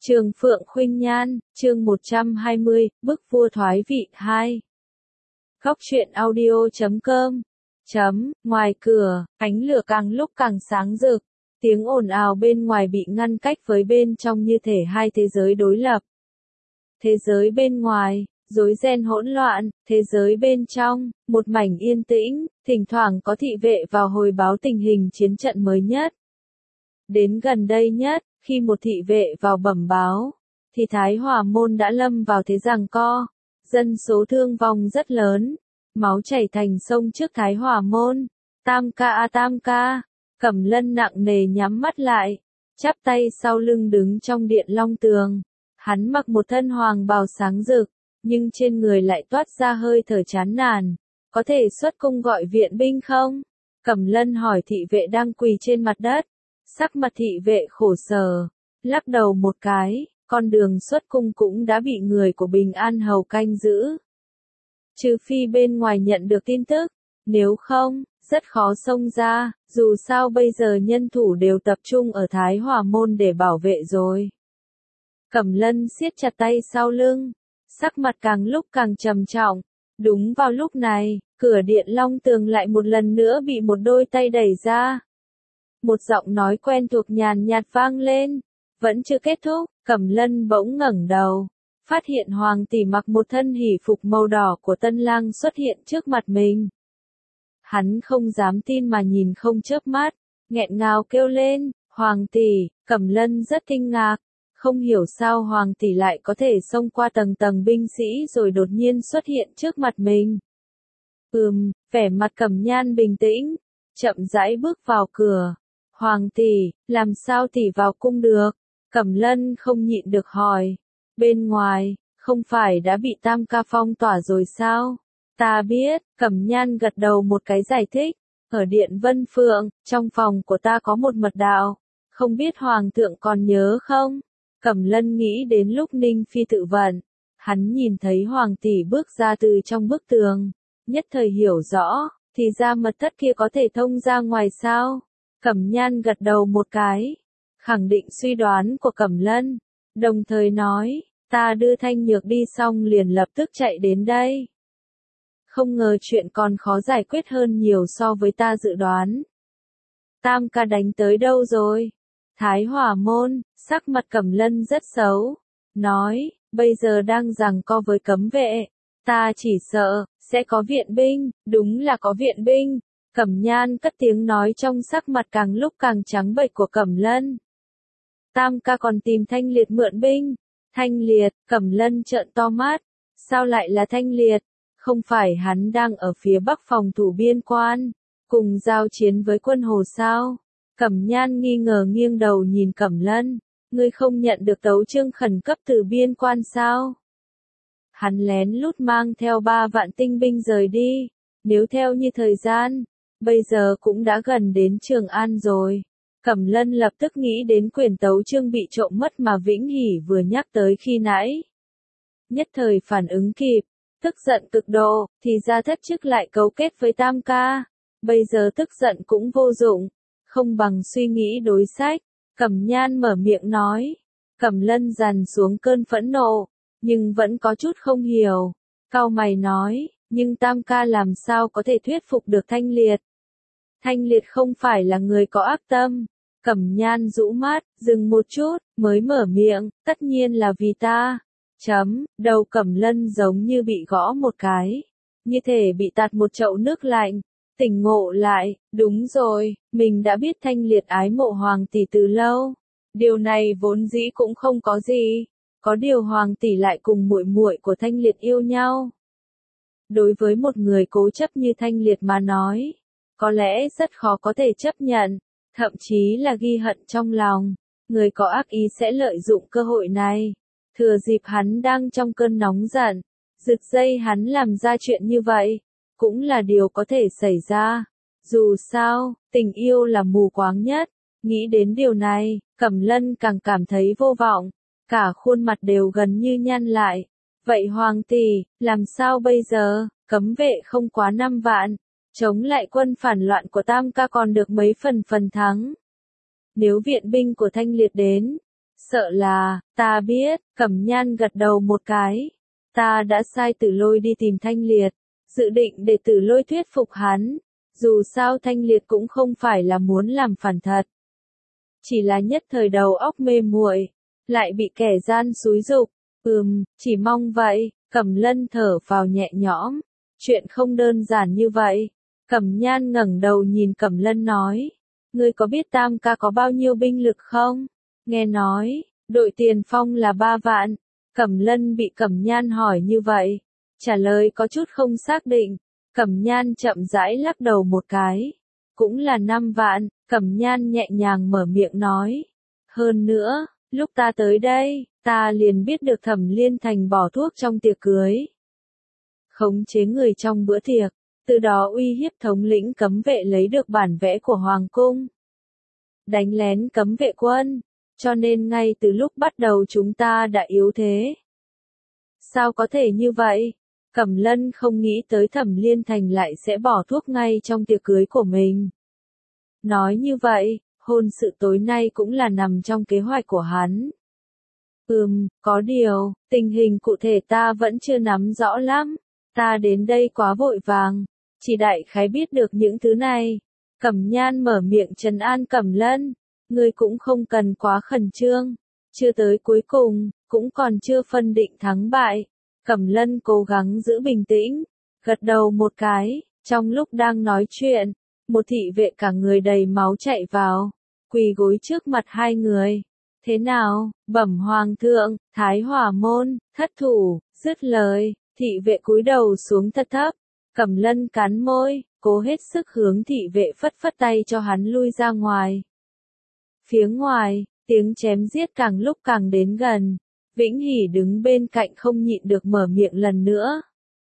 Trường Phượng Khuynh Nhan, chương 120, Bức vua thoái vị 2. Góc truyện audio.com. Ngoài cửa, ánh lửa càng lúc càng sáng rực, tiếng ồn ào bên ngoài bị ngăn cách với bên trong như thể hai thế giới đối lập. Thế giới bên ngoài, rối ren hỗn loạn, thế giới bên trong, một mảnh yên tĩnh, thỉnh thoảng có thị vệ vào hồi báo tình hình chiến trận mới nhất. Đến gần đây nhất, khi một thị vệ vào bẩm báo, thì Thái Hòa Môn đã lâm vào thế giằng co, dân số thương vong rất lớn, máu chảy thành sông trước Thái Hòa Môn. Tam ca, Cẩm Lân nặng nề nhắm mắt lại, chắp tay sau lưng đứng trong điện Long Tường. Hắn mặc một thân hoàng bào sáng rực, nhưng trên người lại toát ra hơi thở chán nản. Có thể xuất cung gọi viện binh không? Cẩm Lân hỏi thị vệ đang quỳ trên mặt đất. Sắc mặt thị vệ khổ sở, lắc đầu một cái, con đường xuất cung cũng đã bị người của Bình An Hầu canh giữ. Trừ phi bên ngoài nhận được tin tức, nếu không, rất khó xông ra, dù sao bây giờ nhân thủ đều tập trung ở Thái Hòa Môn để bảo vệ rồi. Cẩm Lân siết chặt tay sau lưng, sắc mặt càng lúc càng trầm trọng. Đúng vào lúc này, cửa điện Long Tường lại một lần nữa bị một đôi tay đẩy ra. Một giọng nói quen thuộc nhàn nhạt vang lên. Vẫn chưa kết thúc, Cẩm Lân bỗng ngẩng đầu, phát hiện hoàng tỷ mặc một thân hỷ phục màu đỏ của tân lang xuất hiện trước mặt mình. Hắn không dám tin mà nhìn không chớp mắt, nghẹn ngào kêu lên, hoàng tỷ. Cẩm Lân rất kinh ngạc, không hiểu sao hoàng tỷ lại có thể xông qua tầng tầng binh sĩ rồi đột nhiên xuất hiện trước mặt mình. Vẻ mặt Cẩm Nhan bình tĩnh, chậm rãi bước vào cửa. Hoàng tỷ, làm sao tỷ vào cung được? Cẩm Lân không nhịn được hỏi. Bên ngoài, không phải đã bị Tam ca phong tỏa rồi sao? Ta biết, Cẩm Nhan gật đầu một cái giải thích. Ở điện Vân Phượng, trong phòng của ta có một mật đạo. Không biết Hoàng thượng còn nhớ không? Cẩm Lân nghĩ đến lúc Ninh Phi tự vận. Hắn nhìn thấy Hoàng tỷ bước ra từ trong bức tường. Nhất thời hiểu rõ, thì ra mật thất kia có thể thông ra ngoài sao? Cẩm Nhan gật đầu một cái, khẳng định suy đoán của Cẩm Lân, đồng thời nói, ta đưa Thanh Nhược đi xong liền lập tức chạy đến đây. Không ngờ chuyện còn khó giải quyết hơn nhiều so với ta dự đoán. Tam ca đánh tới đâu rồi? Thái Hòa Môn, sắc mặt Cẩm Lân rất xấu, nói, bây giờ đang giằng co với cấm vệ, ta chỉ sợ, sẽ có viện binh, đúng là có viện binh. Cẩm Nhan cất tiếng nói trong sắc mặt càng lúc càng trắng bệch của Cẩm Lân. Tam ca còn tìm Thanh Liệt mượn binh. Thanh Liệt, Cẩm Lân trợn to mắt. Sao lại là Thanh Liệt? Không phải hắn đang ở phía bắc phòng thủ biên quan, cùng giao chiến với quân Hồ sao? Cẩm Nhan nghi ngờ nghiêng đầu nhìn Cẩm Lân. Ngươi không nhận được tấu chương khẩn cấp từ biên quan sao? Hắn lén lút mang theo 3 vạn tinh binh rời đi. Nếu theo như thời gian, bây giờ cũng đã gần đến Trường An rồi. Cẩm Lân lập tức nghĩ đến quyển tấu chương bị trộm mất mà Vĩnh Hỷ vừa nhắc tới khi nãy. Nhất thời phản ứng kịp, tức giận cực độ, thì ra thất chức lại cấu kết với Tam ca. Bây giờ tức giận cũng vô dụng, không bằng suy nghĩ đối sách. Cẩm Nhan mở miệng nói. Cẩm Lân dằn xuống cơn phẫn nộ, nhưng vẫn có chút không hiểu. Cau mày nói, nhưng Tam ca làm sao có thể thuyết phục được Thanh Liệt? Thanh Liệt không phải là người có ác tâm. Cẩm Nhan rũ mắt, dừng một chút, mới mở miệng, tất nhiên là vì ta. Đầu Cẩm Lân giống như bị gõ một cái, như thể bị tạt một chậu nước lạnh. Tỉnh ngộ lại, đúng rồi, mình đã biết Thanh Liệt ái mộ Hoàng tỷ từ lâu. Điều này vốn dĩ cũng không có gì, có điều Hoàng tỷ lại cùng muội muội của Thanh Liệt yêu nhau. Đối với một người cố chấp như Thanh Liệt mà nói, có lẽ rất khó có thể chấp nhận, thậm chí là ghi hận trong lòng. Người có ác ý sẽ lợi dụng cơ hội này, thừa dịp hắn đang trong cơn nóng giận, giật dây hắn làm ra chuyện như vậy, cũng là điều có thể xảy ra. Dù sao, tình yêu là mù quáng nhất. Nghĩ đến điều này, Cẩm Lân càng cảm thấy vô vọng, cả khuôn mặt đều gần như nhăn lại. Vậy Hoàng tỷ, làm sao bây giờ? Cấm vệ không quá 5 vạn, chống lại quân phản loạn của Tam ca còn được mấy phần thắng. Nếu viện binh của Thanh Liệt đến, Sợ là, ta biết, Cẩm Nhan gật đầu một cái. Ta đã sai Tử Lôi đi tìm Thanh Liệt, dự định để Tử Lôi thuyết phục hắn. Dù sao Thanh Liệt cũng không phải là muốn làm phản thật. Chỉ là nhất thời đầu óc mê muội, lại bị kẻ gian xúi giục. Chỉ mong vậy, Cẩm Lân thở vào nhẹ nhõm. Chuyện không đơn giản như vậy. Cẩm Nhan ngẩng đầu nhìn Cẩm Lân nói. Ngươi có biết Tam ca có bao nhiêu binh lực không? Nghe nói, đội tiền phong là 3 vạn. Cẩm Lân bị Cẩm Nhan hỏi như vậy. Trả lời có chút không xác định. Cẩm Nhan chậm rãi lắc đầu một cái. Cũng là 5 vạn, Cẩm Nhan nhẹ nhàng mở miệng nói. Hơn nữa, lúc ta tới đây, ta liền biết được Thẩm Liên Thành bỏ thuốc trong tiệc cưới. Khống chế người trong bữa tiệc, từ đó uy hiếp thống lĩnh cấm vệ lấy được bản vẽ của Hoàng cung. Đánh lén cấm vệ quân, cho nên ngay từ lúc bắt đầu chúng ta đã yếu thế. Sao có thể như vậy? Cẩm Lân không nghĩ tới Thẩm Liên Thành lại sẽ bỏ thuốc ngay trong tiệc cưới của mình. Nói như vậy, hôn sự tối nay cũng là nằm trong kế hoạch của hắn. Có điều, tình hình cụ thể ta vẫn chưa nắm rõ lắm. Ta đến đây quá vội vàng, chỉ đại khái biết được những thứ này. Cẩm Nhan mở miệng trấn an Cẩm Lân. Ngươi cũng không cần quá khẩn trương. Chưa tới cuối cùng, cũng còn chưa phân định thắng bại. Cẩm Lân cố gắng giữ bình tĩnh, gật đầu một cái. Trong lúc đang nói chuyện, một thị vệ cả người đầy máu chạy vào, quỳ gối trước mặt hai người. Thế nào, bẩm hoàng thượng, Thái Hỏa môn, thất thủ, dứt lời, thị vệ cúi đầu xuống thật thấp. Cẩm Lân cắn môi, cố hết sức hướng thị vệ phất phất tay cho hắn lui ra ngoài. Phía ngoài, tiếng chém giết càng lúc càng đến gần. Vĩnh Hỷ đứng bên cạnh không nhịn được mở miệng lần nữa.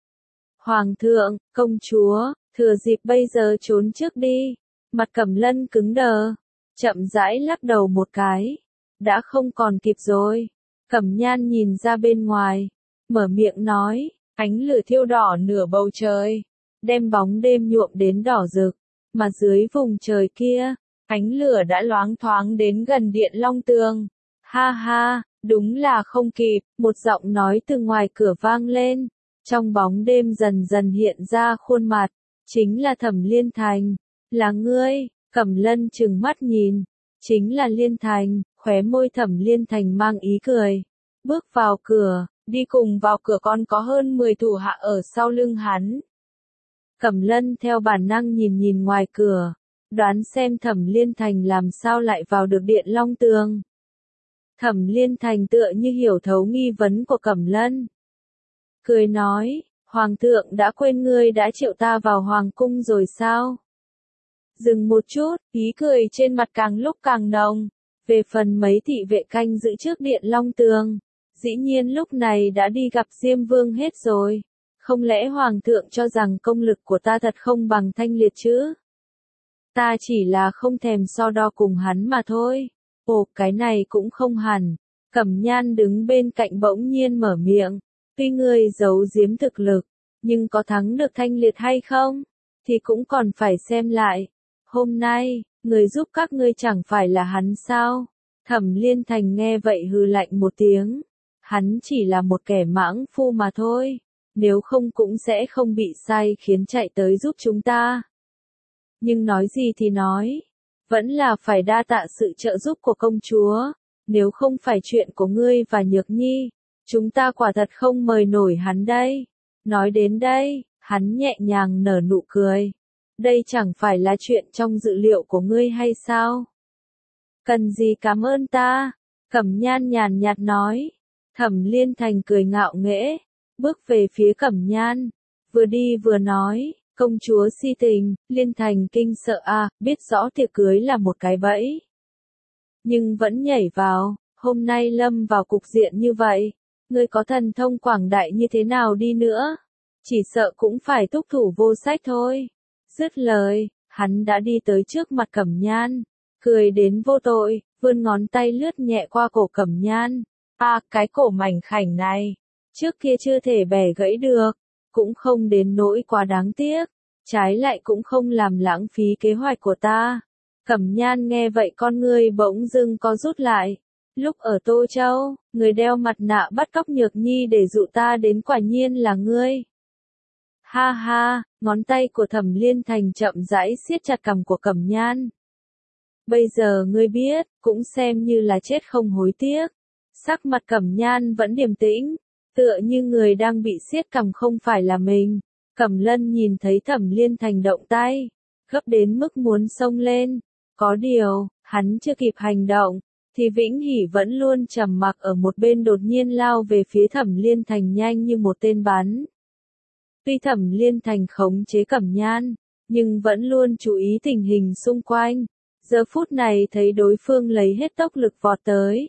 Hoàng thượng, công chúa, thừa dịp bây giờ trốn trước đi. Mặt Cẩm Lân cứng đờ, chậm rãi lắc đầu một cái. Đã không còn kịp rồi. Cẩm Nhan nhìn ra bên ngoài, mở miệng nói, ánh lửa thiêu đỏ nửa bầu trời, đem bóng đêm nhuộm đến đỏ rực, mà dưới vùng trời kia, ánh lửa đã loáng thoáng đến gần Điện Long Tường. Ha ha, đúng là không kịp, một giọng nói từ ngoài cửa vang lên, trong bóng đêm dần dần hiện ra khuôn mặt, chính là Thẩm Liên Thành. Là ngươi? Cẩm Lân trừng mắt nhìn, chính là Liên Thành. Khóe môi Thẩm Liên Thành mang ý cười, bước vào cửa, đi cùng vào cửa còn có hơn 10 thủ hạ ở sau lưng hắn. Cẩm Lân theo bản năng nhìn ngoài cửa, đoán xem Thẩm Liên Thành làm sao lại vào được Điện Long Tường. Thẩm Liên Thành tựa như hiểu thấu nghi vấn của Cẩm Lân. Cười nói, Hoàng thượng đã quên ngươi đã triệu ta vào Hoàng cung rồi sao? Dừng một chút, ý cười trên mặt càng lúc càng nồng. Về phần mấy thị vệ canh giữ trước Điện Long Tường, dĩ nhiên lúc này đã đi gặp Diêm Vương hết rồi. Không lẽ Hoàng thượng cho rằng công lực của ta thật không bằng Thanh Liệt chứ? Ta chỉ là không thèm so đo cùng hắn mà thôi. Ồ, cái này cũng không hẳn. Cẩm Nhan đứng bên cạnh bỗng nhiên mở miệng. Tuy ngươi giấu giếm thực lực, nhưng có thắng được Thanh Liệt hay không? Thì cũng còn phải xem lại. Hôm nay, người giúp các ngươi chẳng phải là hắn sao? Thẩm Liên Thành nghe vậy hừ lạnh một tiếng. Hắn chỉ là một kẻ mãng phu mà thôi. Nếu không cũng sẽ không bị sai khiến chạy tới giúp chúng ta. Nhưng nói gì thì nói, vẫn là phải đa tạ sự trợ giúp của công chúa. Nếu không phải chuyện của ngươi và Nhược Nhi, chúng ta quả thật không mời nổi hắn đây. Nói đến đây, hắn nhẹ nhàng nở nụ cười. Đây chẳng phải là chuyện trong dự liệu của ngươi hay sao? Cần gì cảm ơn ta? Cẩm Nhan nhàn nhạt nói. Thẩm Liên Thành cười ngạo nghễ, bước về phía Cẩm Nhan, vừa đi vừa nói, công chúa si tình. Liên Thành kinh sợ biết rõ tiệc cưới là một cái bẫy. Nhưng vẫn nhảy vào, hôm nay lâm vào cục diện như vậy, ngươi có thần thông quảng đại như thế nào đi nữa, chỉ sợ cũng phải túc thủ vô sách thôi. Dứt lời, hắn đã đi tới trước mặt Cẩm Nhan, cười đến vô tội, vươn ngón tay lướt nhẹ qua cổ Cẩm Nhan. Cái cổ mảnh khảnh này, trước kia chưa thể bẻ gãy được, cũng không đến nỗi quá đáng tiếc, trái lại cũng không làm lãng phí kế hoạch của ta. Cẩm Nhan nghe vậy con ngươi bỗng dưng co rút lại, Lúc ở Tô Châu, người đeo mặt nạ bắt cóc Nhược Nhi để dụ ta đến quả nhiên là ngươi. Ha ha, ngón tay của Thẩm Liên Thành chậm rãi siết chặt cằm của Cẩm Nhan. Bây giờ ngươi biết, cũng xem như là chết không hối tiếc. Sắc mặt Cẩm Nhan vẫn điềm tĩnh, tựa như người đang bị siết cằm không phải là mình. Cẩm Lân nhìn thấy Thẩm Liên Thành động tay, gấp đến mức muốn xông lên. Có điều, hắn chưa kịp hành động, thì Vĩnh Hỷ vẫn luôn trầm mặc ở một bên đột nhiên lao về phía Thẩm Liên Thành nhanh như một tên bắn. Tuy Thẩm Liên Thành khống chế Cẩm Nhan, nhưng vẫn luôn chú ý tình hình xung quanh. Giờ phút này thấy đối phương lấy hết tốc lực vọt tới.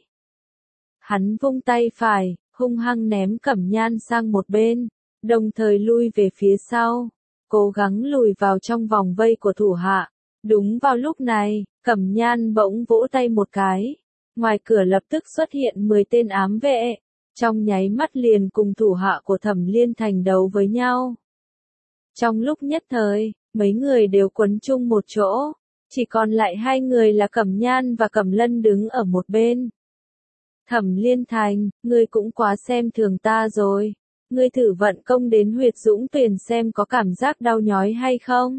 Hắn vung tay phải, hung hăng ném Cẩm Nhan sang một bên, đồng thời lui về phía sau, cố gắng lùi vào trong vòng vây của thủ hạ. Đúng vào lúc này, Cẩm Nhan bỗng vỗ tay một cái. Ngoài cửa lập tức xuất hiện 10 tên ám vệ, trong nháy mắt liền cùng thủ hạ của Thẩm Liên Thành đấu với nhau. Trong lúc nhất thời, mấy người đều quấn chung một chỗ, chỉ còn lại hai người là Cẩm Nhan và Cẩm Lân đứng ở một bên. Thẩm Liên Thành, ngươi cũng quá xem thường ta rồi, ngươi thử vận công đến Huyệt Dũng Tuyền xem có cảm giác đau nhói hay không.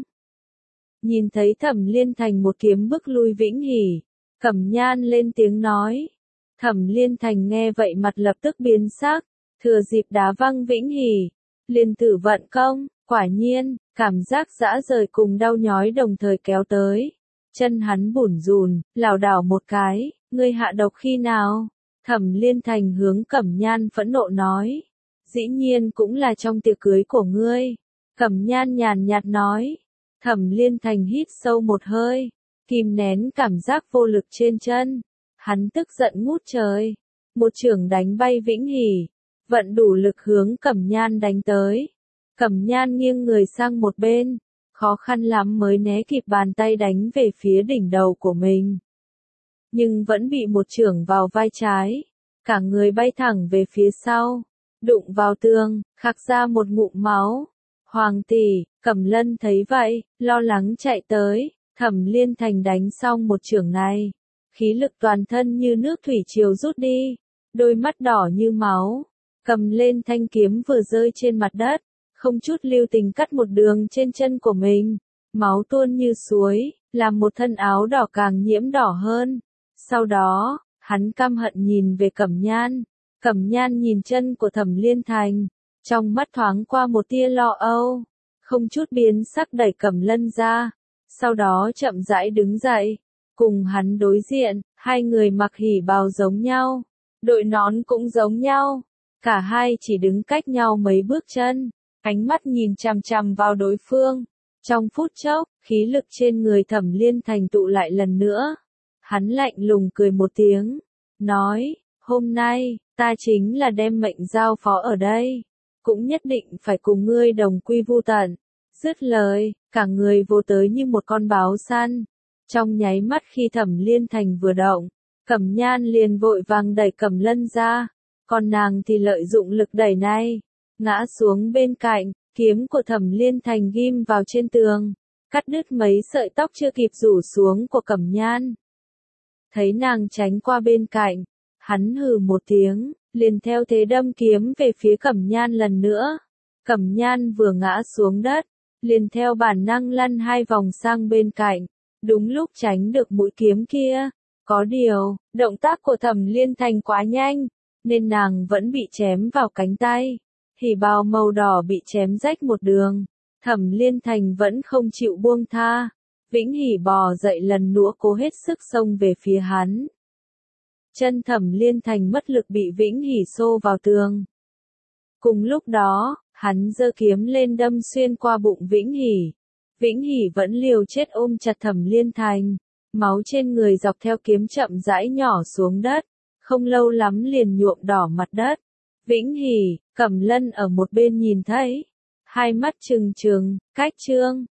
Nhìn thấy Thẩm Liên Thành một kiếm bức lui Vĩnh Hỷ, Cẩm Nhan lên tiếng nói. Thẩm Liên Thành nghe vậy mặt lập tức biến sắc, thừa dịp đá văng Vĩnh Hỷ, liền thử vận công, quả nhiên, cảm giác rã rời cùng đau nhói đồng thời kéo tới. Chân hắn bủn rùn, lảo đảo một cái, ngươi hạ độc khi nào? Thẩm Liên Thành hướng Cẩm Nhan phẫn nộ nói. Dĩ nhiên cũng là trong tiệc cưới của ngươi. Cẩm Nhan nhàn nhạt nói. Thẩm Liên Thành hít sâu một hơi, kìm nén cảm giác vô lực trên chân. Hắn tức giận ngút trời. Một chưởng đánh bay Vĩnh Hỷ, vận đủ lực hướng Cẩm Nhan đánh tới. Cẩm Nhan nghiêng người sang một bên, khó khăn lắm mới né kịp bàn tay đánh về phía đỉnh đầu của mình. Nhưng vẫn bị một chưởng vào vai trái, cả người bay thẳng về phía sau, đụng vào tường, khạc ra một ngụm máu. Hoàng tỷ, Cẩm Lân thấy vậy, lo lắng chạy tới. Thẩm Liên Thành đánh xong một chưởng này, khí lực toàn thân như nước thủy triều rút đi, đôi mắt đỏ như máu, cầm lên thanh kiếm vừa rơi trên mặt đất, không chút lưu tình cắt một đường trên chân của mình, máu tuôn như suối, làm một thân áo đỏ càng nhiễm đỏ hơn. Sau đó, hắn căm hận nhìn về Cẩm Nhan. Cẩm Nhan nhìn chân của Thẩm Liên Thành, trong mắt thoáng qua một tia lo âu, không chút biến sắc đẩy Cẩm Lân ra, sau đó chậm rãi đứng dậy, cùng hắn đối diện. Hai người mặc hỉ bào giống nhau, đội nón cũng giống nhau, cả hai chỉ đứng cách nhau mấy bước chân, ánh mắt nhìn chằm chằm vào đối phương. Trong phút chốc, khí lực trên người Thẩm Liên Thành tụ lại lần nữa. Hắn lạnh lùng cười một tiếng, nói, hôm nay, ta chính là đem mệnh giao phó ở đây, cũng nhất định phải cùng ngươi đồng quy vu tận. Dứt lời, cả người vồ tới như một con báo săn. Trong nháy mắt khi Thẩm Liên Thành vừa động, Cẩm Nhan liền vội vàng đẩy Cẩm Lân ra, còn nàng thì lợi dụng lực đẩy này, ngã xuống bên cạnh, kiếm của Thẩm Liên Thành ghim vào trên tường, cắt đứt mấy sợi tóc chưa kịp rủ xuống của Cẩm Nhan. Thấy nàng tránh qua bên cạnh, hắn hừ một tiếng, liền theo thế đâm kiếm về phía Cẩm Nhan lần nữa. Cẩm Nhan vừa ngã xuống đất, liền theo bản năng lăn hai vòng sang bên cạnh, đúng lúc tránh được mũi kiếm kia. Có điều, động tác của Thẩm Liên Thành quá nhanh, nên nàng vẫn bị chém vào cánh tay. Hỉ bào màu đỏ bị chém rách một đường. Thẩm Liên Thành vẫn không chịu buông tha. Vĩnh Hỷ bò dậy lần nữa cố hết sức xông về phía hắn. Chân Thẩm Liên Thành mất lực bị Vĩnh Hỷ xô vào tường. Cùng lúc đó, hắn giơ kiếm lên đâm xuyên qua bụng Vĩnh Hỷ. Vĩnh Hỷ vẫn liều chết ôm chặt Thẩm Liên Thành. Máu trên người dọc theo kiếm chậm rãi nhỏ xuống đất, không lâu lắm liền nhuộm đỏ mặt đất. Vĩnh Hỷ, Cẩm Lân ở một bên nhìn thấy, hai mắt trừng trừng, cách trương,